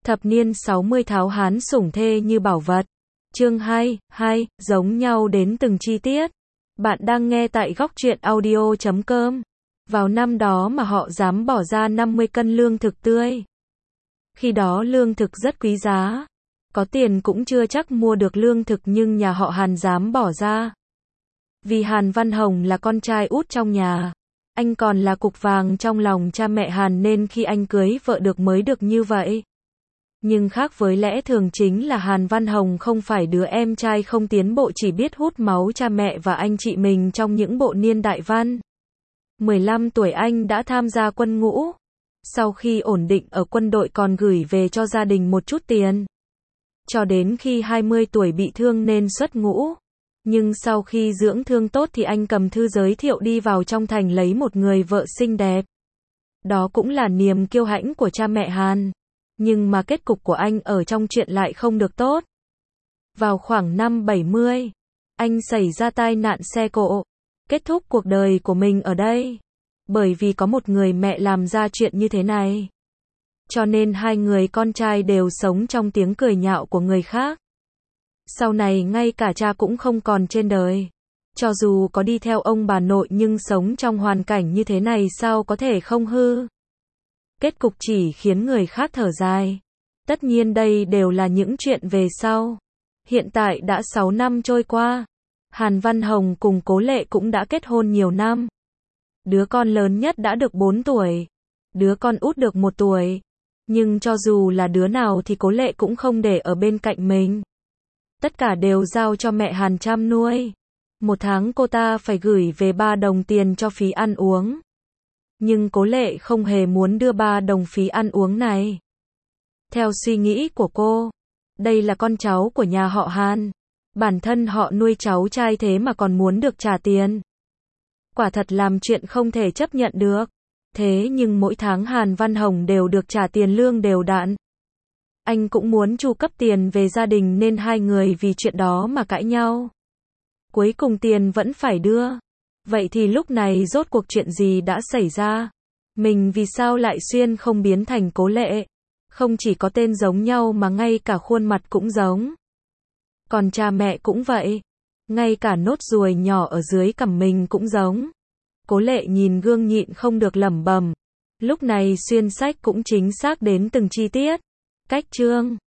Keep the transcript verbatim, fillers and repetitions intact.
Thập niên sáu mươi tháo hán sủng thê như bảo vật. Chương hai, hai, giống nhau đến từng chi tiết. Bạn đang nghe tại góc truyện audio chấm com. Vào năm đó mà họ dám bỏ ra năm mươi cân lương thực tươi. Khi đó lương thực rất quý giá. Có tiền cũng chưa chắc mua được lương thực nhưng nhà họ Hàn dám bỏ ra. Vì Hàn Văn Hồng là con trai út trong nhà. Anh còn là cục vàng trong lòng cha mẹ Hàn nên khi anh cưới vợ được mới được như vậy. Nhưng khác với lẽ thường chính là Hàn Văn Hồng không phải đứa em trai không tiến bộ chỉ biết hút máu cha mẹ và anh chị mình trong những bộ niên đại văn. mười lăm tuổi anh đã tham gia quân ngũ. Sau khi ổn định ở quân đội còn gửi về cho gia đình một chút tiền. Cho đến khi hai mươi tuổi bị thương nên xuất ngũ. Nhưng sau khi dưỡng thương tốt thì anh cầm thư giới thiệu đi vào trong thành lấy một người vợ xinh đẹp. Đó cũng là niềm kiêu hãnh của cha mẹ Hàn. Nhưng mà kết cục của anh ở trong chuyện lại không được tốt. Vào khoảng năm bảy mươi, anh xảy ra tai nạn xe cộ. Kết thúc cuộc đời của mình ở đây. Bởi vì có một người mẹ làm ra chuyện như thế này. Cho nên hai người con trai đều sống trong tiếng cười nhạo của người khác. Sau này ngay cả cha cũng không còn trên đời. Cho dù có đi theo ông bà nội nhưng sống trong hoàn cảnh như thế này sao có thể không hư. Kết cục chỉ khiến người khác thở dài. Tất nhiên đây đều là những chuyện về sau. Hiện tại đã sáu năm trôi qua. Hàn Văn Hồng cùng Cố Lệ cũng đã kết hôn nhiều năm. Đứa con lớn nhất đã được bốn tuổi. Đứa con út được một tuổi. Nhưng cho dù là đứa nào thì Cố Lệ cũng không để ở bên cạnh mình. Tất cả đều giao cho mẹ Hàn chăm nuôi. Một tháng cô ta phải gửi về ba đồng tiền cho phí ăn uống. Nhưng Cố Lệ không hề muốn đưa ba đồng phí ăn uống này. Theo suy nghĩ của cô, đây là con cháu của nhà họ Hàn. Bản thân họ nuôi cháu trai thế mà còn muốn được trả tiền. Quả thật làm chuyện không thể chấp nhận được. Thế nhưng mỗi tháng Hàn Văn Hồng đều được trả tiền lương đều đặn. Anh cũng muốn chu cấp tiền về gia đình nên hai người vì chuyện đó mà cãi nhau. Cuối cùng tiền vẫn phải đưa. Vậy thì lúc này rốt cuộc chuyện gì đã xảy ra? Mình vì sao lại xuyên không biến thành Cố Lệ? Không chỉ có tên giống nhau mà ngay cả khuôn mặt cũng giống. Còn cha mẹ cũng vậy. Ngay cả nốt ruồi nhỏ ở dưới cằm mình cũng giống. Cố Lệ nhìn gương nhịn không được lẩm bẩm. Lúc này xuyên sách cũng chính xác đến từng chi tiết. Cách chương